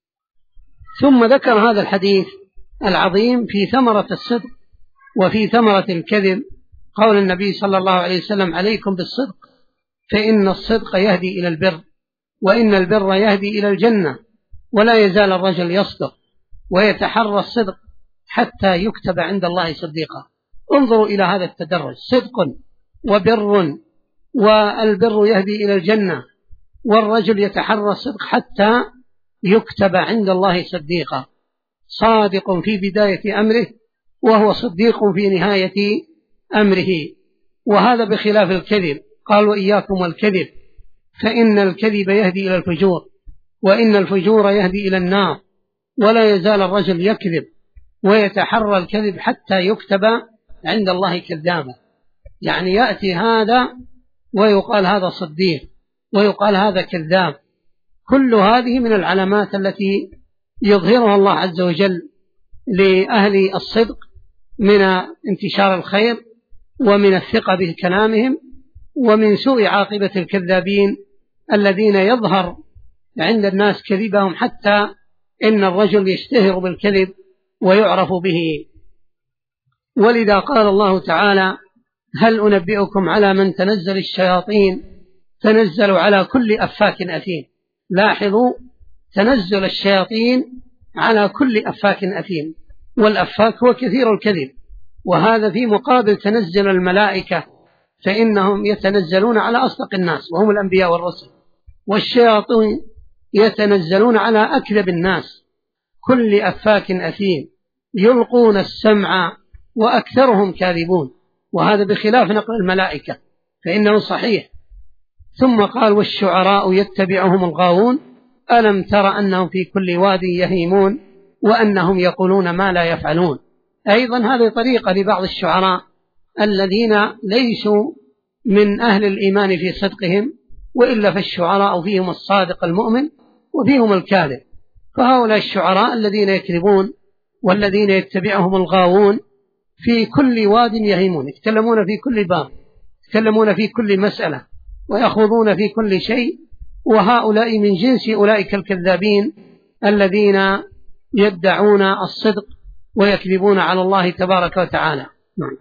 ثم ذكر هذا الحديث العظيم في ثمرة الصدق وفي ثمرة الكذب قول النبي صلى الله عليه وسلم: عليكم بالصدق فإن الصدق يهدي إلى البر، وإن البر يهدي إلى الجنة، ولا يزال الرجل يصدق ويتحرى الصدق حتى يكتب عند الله صديقا. انظروا إلى هذا التدرج: صدق وبر، والبر يهدي إلى الجنة، والرجل يتحرى الصدق حتى يكتب عند الله صديقا. صادق في بداية أمره وهو صديق في نهاية أمره. وهذا بخلاف الكذب. قال: وإياكم والكذب فإن الكذب يهدي إلى الفجور، وإن الفجور يهدي إلى النار، ولا يزال الرجل يكذب ويتحرى الكذب حتى يكتب عند الله كذابا. يعني يأتي هذا ويقال هذا صديق، ويقال هذا كذاب. كل هذه من العلامات التي يظهرها الله عز وجل لأهل الصدق من انتشار الخير ومن الثقة بكلامهم، ومن سوء عاقبة الكذابين الذين يظهر عند الناس كذبهم حتى إن الرجل يشتهر بالكذب ويعرف به. ولذا قال الله تعالى: هل أنبئكم على من تنزل الشياطين؟ تنزل على كل أفاك أثيم. لاحظوا: تنزل الشياطين على كل أفاك أثيم، والأفاك هو كثير الكذب، وهذا في مقابل تنزل الملائكة فإنهم يتنزلون على أصدق الناس وهم الأنبياء والرسل، والشياطين يتنزلون على أكذب الناس كل أفاك أثيم يلقون السمع وأكثرهم كاذبون. وهذا بخلاف نقل الملائكة فإنه صحيح. ثم قال: والشعراء يتبعهم الغاوون ألم تر أنهم في كل واد يهيمون وأنهم يقولون ما لا يفعلون. أيضا هذه طريقة لبعض الشعراء الذين ليسوا من أهل الإيمان في صدقهم، وإلا فالشعراء فيهم الصادق المؤمن وفيهم الكاذب. فهؤلاء الشعراء الذين يكذبون والذين يتبعهم الغاوون في كل واد يهيمون، يتكلمون في كل باب، يتكلمون في كل مسألة، ويخوضون في كل شيء. وهؤلاء من جنس أولئك الكذابين الذين يدعون الصدق ويكذبون على الله تبارك وتعالى. نعم.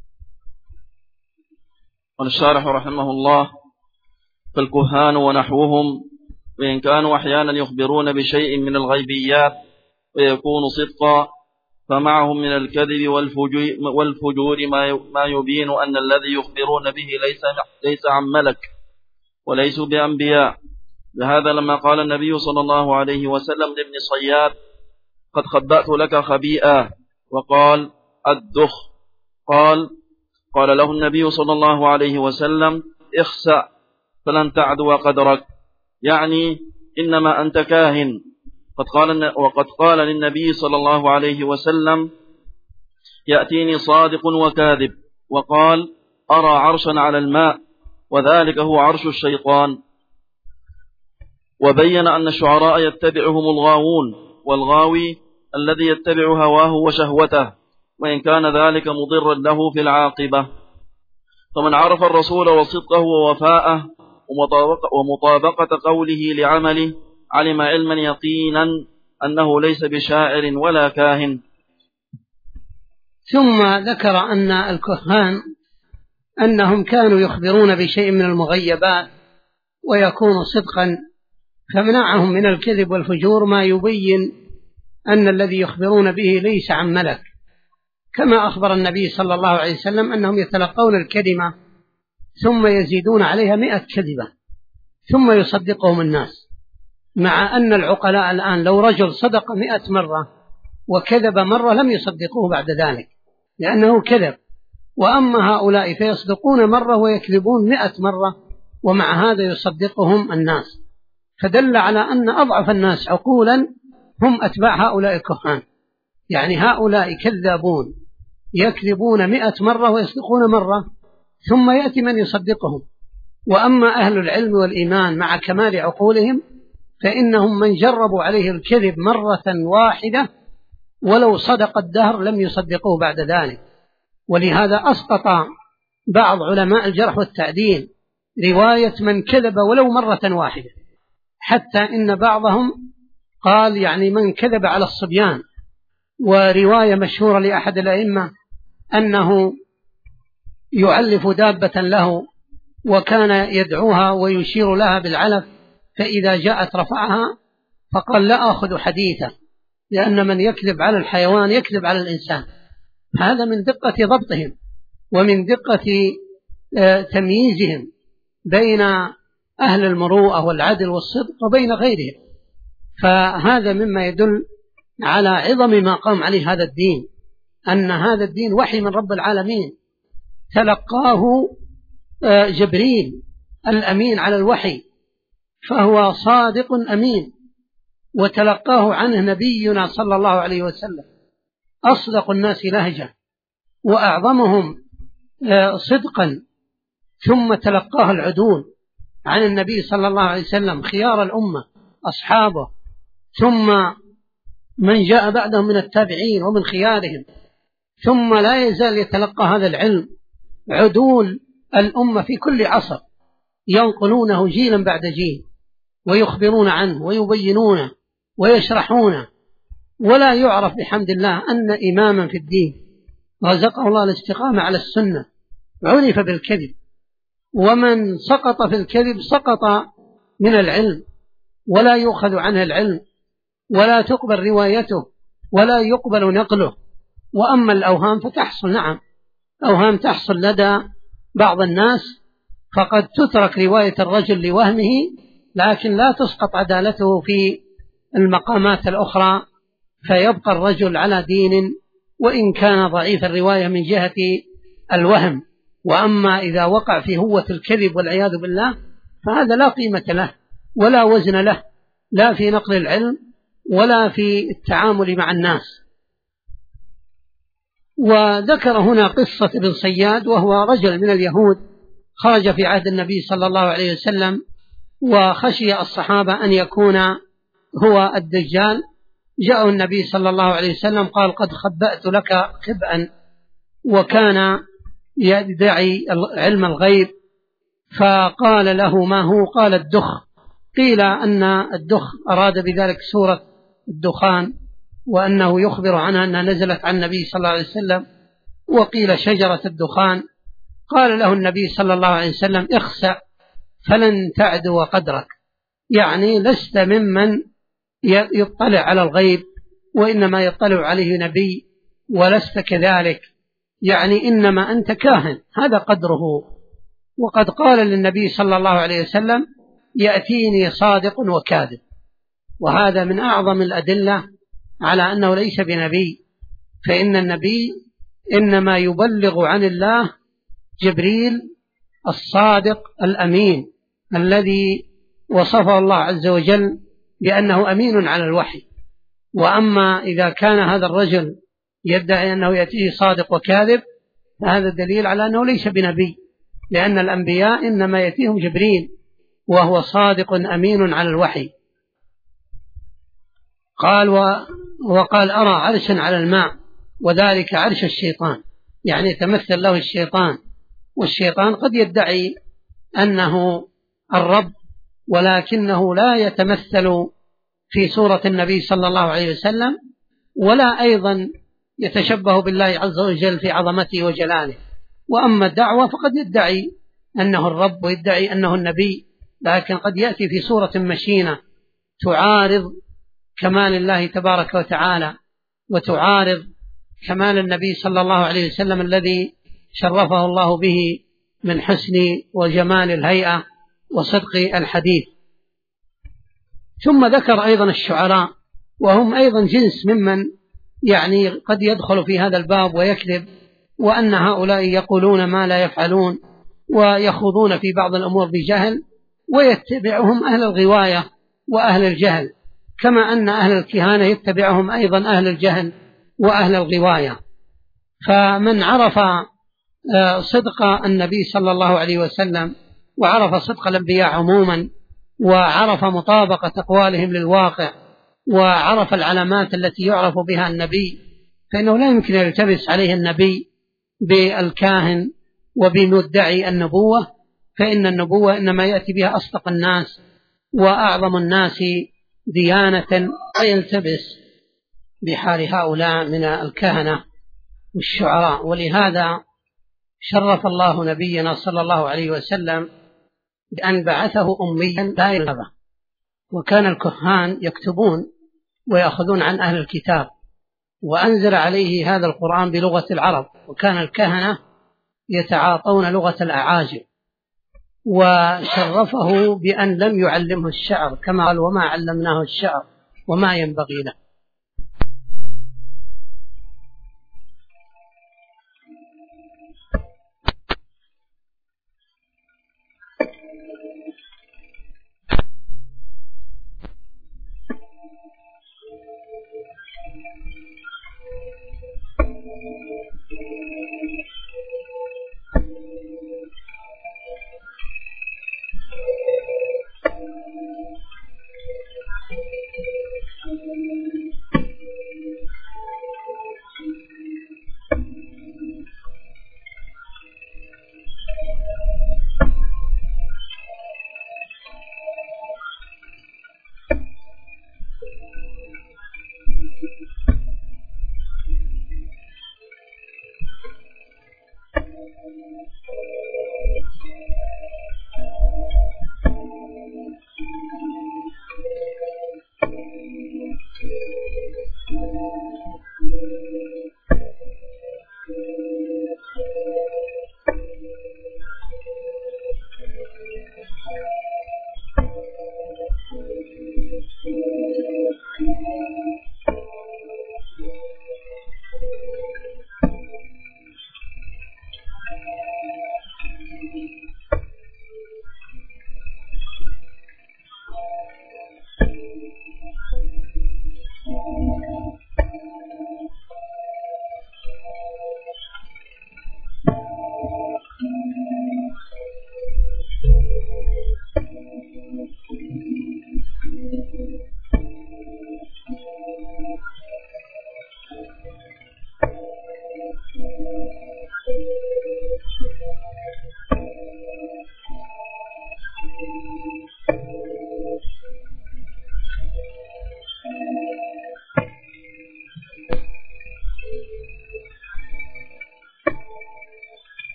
قال الشارح رحمه الله: فالكهان ونحوهم وإن كانوا أحيانا يخبرون بشيء من الغيبيات ويكون صدقا، فمعهم من الكذب والفجور ما يبين أن الذي يخبرون به ليس عن ملك وليسوا بأنبياء. لهذا لما قال النبي صلى الله عليه وسلم لابن صياد: قد خبأت لك خبيئا، وقال: الدخ. قال له النبي صلى الله عليه وسلم: اخسأ فلن تعدو قدرك، يعني إنما أنت كاهن. وقد قال للنبي صلى الله عليه وسلم: يأتيني صادق وكاذب، وقال: أرى عرشا على الماء، وذلك هو عرش الشيطان. وبين أن الشعراء يتبعهم الغاوون، والغاوي الذي يتبع هواه وشهوته، وإن كان ذلك مضرا له في العاقبة. فمن عرف الرسول وصدقه ووفاءه ومطابقة قوله لعمله علم علما يقينا أنه ليس بشاعر ولا كاهن. ثم ذكر أن الكهان أنهم كانوا يخبرون بشيء من المغيبات ويكون صدقا، فمنعهم من الكذب والفجور ما يبين أن الذي يخبرون به ليس عن ملك، كما أخبر النبي صلى الله عليه وسلم أنهم يتلقون الكلمة ثم يزيدون عليها 100 كذبة ثم يصدقهم الناس. مع أن العقلاء الآن لو رجل صدق 100 مرة وكذب مرة لم يصدقوه بعد ذلك لأنه كذب. وأما هؤلاء فيصدقون مرة ويكذبون 100 مرة، ومع هذا يصدقهم الناس. فدل على أن أضعف الناس عقولا هم أتباع هؤلاء الكهان. يعني هؤلاء كذابون يكذبون 100 مرة ويصدقون مرة، ثم يأتي من يصدقهم. وأما أهل العلم والإيمان مع كمال عقولهم فإنهم من جربوا عليه الكذب مرة واحدة ولو صدق الدهر لم يصدقوه بعد ذلك. ولهذا أسقط بعض علماء الجرح والتعديل رواية من كذب ولو مرة واحدة، حتى إن بعضهم قال يعني من كذب على الصبيان. ورواية مشهورة لأحد الأئمة أنه يعلف دابة له وكان يدعوها ويشير لها بالعلف، فإذا جاءت رفعها، فقال لا أخذ حديثا، لأن من يكذب على الحيوان يكذب على الإنسان. هذا من دقة ضبطهم ومن دقة تمييزهم بين أهل المروءة والعدل والصدق وبين غيرهم. فهذا مما يدل على عظم ما قام عليه هذا الدين، أن هذا الدين وحي من رب العالمين، تلقاه جبريل الأمين على الوحي، فهو صادق أمين، وتلقاه عنه نبينا صلى الله عليه وسلم أصدق الناس لهجة وأعظمهم صدقا، ثم تلقاه العدول عن النبي صلى الله عليه وسلم خيار الأمة أصحابه، ثم من جاء بعدهم من التابعين ومن خيارهم، ثم لا يزال يتلقى هذا العلم عدول الأمة في كل عصر، ينقلونه جيلا بعد جيل ويخبرون عنه ويبينونه ويشرحونه. ولا يعرف بحمد الله أن إماما في الدين رزقه الله الاستقامة على السنة عرف بالكذب، ومن سقط في الكذب سقط من العلم، ولا يؤخذ عنه العلم، ولا تقبل روايته، ولا يقبل نقله. وأما الأوهام فتحصل، نعم أوهام تحصل لدى بعض الناس، فقد تترك رواية الرجل لوهمه، لكن لا تسقط عدالته في المقامات الأخرى، فيبقى الرجل على دين وإن كان ضعيف الرواية من جهة الوهم. وأما إذا وقع في هوة الكذب والعياذ بالله فهذا لا قيمة له ولا وزن له، لا في نقل العلم ولا في التعامل مع الناس. وذكر هنا قصة ابن صياد، وهو رجل من اليهود خرج في عهد النبي صلى الله عليه وسلم، وخشي الصحابة أن يكون هو الدجال. جاء النبي صلى الله عليه وسلم قال قد خبأت لك خبئا، وكان يدعي علم الغيب، فقال له ما هو؟ قال الدخ. قيل أن الدخ أراد بذلك سورة الدخان، وأنه يخبر عنها أنها نزلت عن النبي صلى الله عليه وسلم، وقيل شجرة الدخان. قال له النبي صلى الله عليه وسلم اخسأ فلن تعدو قدرك، يعني لست ممن يطلع على الغيب، وإنما يطلع عليه نبي، ولست كذلك، يعني إنما أنت كاهن، هذا قدره. وقد قال للنبي صلى الله عليه وسلم يأتيني صادق وكاذب، وهذا من أعظم الأدلة على أنه ليس بنبي، فإن النبي إنما يبلغ عن الله جبريل الصادق الأمين الذي وصفه الله عز وجل بأنه أمين على الوحي. وأما إذا كان هذا الرجل يدعي أنه يأتيه صادق وكاذب فهذا دليل على أنه ليس بنبي، لأن الأنبياء إنما يأتيهم جبريل وهو صادق أمين على الوحي. قال وقال أرى عرشا على الماء وذلك عرش الشيطان، يعني يتمثل له الشيطان، والشيطان قد يدعي أنه الرب ولكنه لا يتمثل في صورة النبي صلى الله عليه وسلم، ولا أيضا يتشبه بالله عز وجل في عظمته وجلاله. وأما الدعوة فقد يدعي أنه الرب ويدعي أنه النبي، لكن قد يأتي في صورة مشينة تعارض كمال الله تبارك وتعالى، وتعارض كمال النبي صلى الله عليه وسلم الذي شرفه الله به من حسن وجمال الهيئة وصدق الحديث. ثم ذكر أيضا الشعراء، وهم أيضا جنس ممن يعني قد يدخل في هذا الباب ويكذب، وأن هؤلاء يقولون ما لا يفعلون ويخوضون في بعض الأمور بجهل، ويتبعهم أهل الغواية وأهل الجهل، كما أن أهل الكهانة يتبعهم أيضا أهل الجهل وأهل الغواية. فمن عرف صدق النبي صلى الله عليه وسلم وعرف صدق الأنبياء عموما، وعرف مطابقة أقوالهم للواقع وعرف العلامات التي يعرف بها النبي، فإنه لا يمكن أن يلتبس عليه النبي بالكاهن وبمدعي النبوة، فإن النبوة إنما يأتي بها أصدق الناس وأعظم الناس ديانة، ويلتبس بحال هؤلاء من الكهنة والشعراء. ولهذا شرف الله نبينا صلى الله عليه وسلم بأن بعثه أميا لا يكتب، وكان الكهان يكتبون ويأخذون عن أهل الكتاب، وأنزل عليه هذا القرآن بلغة العرب، وكان الكهنة يتعاطون لغة الأعاجم، وشرفه بأن لم يعلمه الشعر كما قال وما علمناه الشعر وما ينبغي له.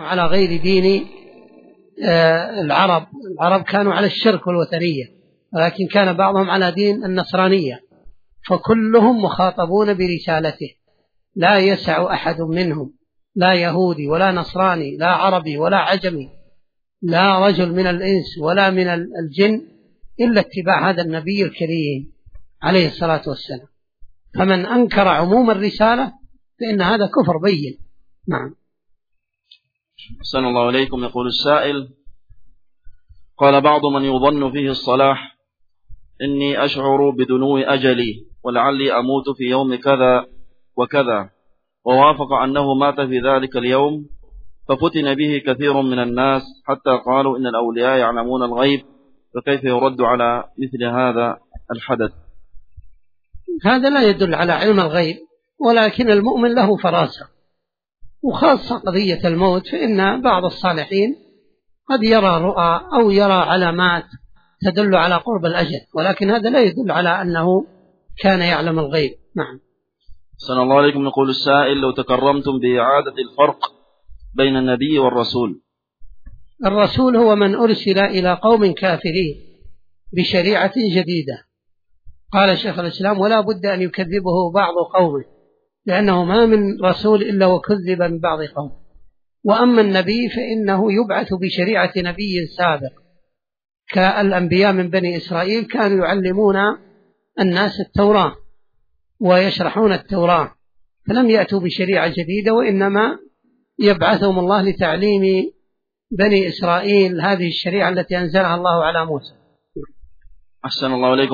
على غير دين العرب كانوا على الشرك والوثنية، ولكن كان بعضهم على دين النصرانية، فكلهم مخاطبون برسالته، لا يسع أحد منهم، لا يهودي ولا نصراني، لا عربي ولا عجمي، لا رجل من الإنس ولا من الجن، إلا اتباع هذا النبي الكريم عليه الصلاة والسلام. فمن أنكر عموم الرسالة فإن هذا كفر بين. نعم. أحسن الله إليكم. يقول السائل: قال بعض من يظن فيه الصلاح: إني أشعر بدنو أجلي ولعلي أموت في يوم كذا وكذا، ووافق أنه مات في ذلك اليوم، ففتن به كثير من الناس حتى قالوا إن الأولياء يعلمون الغيب، فكيف يرد على مثل هذا الحدث؟ هذا لا يدل على علم الغيب، ولكن المؤمن له فراسة، وخاصة قضية الموت، فإن بعض الصالحين قد يرى رؤى أو يرى علامات تدل على قرب الأجل، ولكن هذا لا يدل على أنه كان يعلم الغيب. نعم. صلى الله عليكم. يقول السائل: لو تكرمتم بإعادة الفرق بين النبي والرسول. الرسول هو من أرسل إلى قوم كافرين بشريعة جديدة، قال شيخ الإسلام: ولا بد أن يكذبه بعض قومه، لأنه ما من رسول إلا وكذب من بعض قوم. وأما النبي فإنه يبعث بشريعة نبي سابق، كالأنبياء من بني إسرائيل كانوا يعلمون الناس التوراة ويشرحون التوراة، فلم يأتوا بشريعة جديدة، وإنما يبعثهم الله لتعليم بني إسرائيل هذه الشريعة التي أنزلها الله على موسى. أحسن الله إليكم.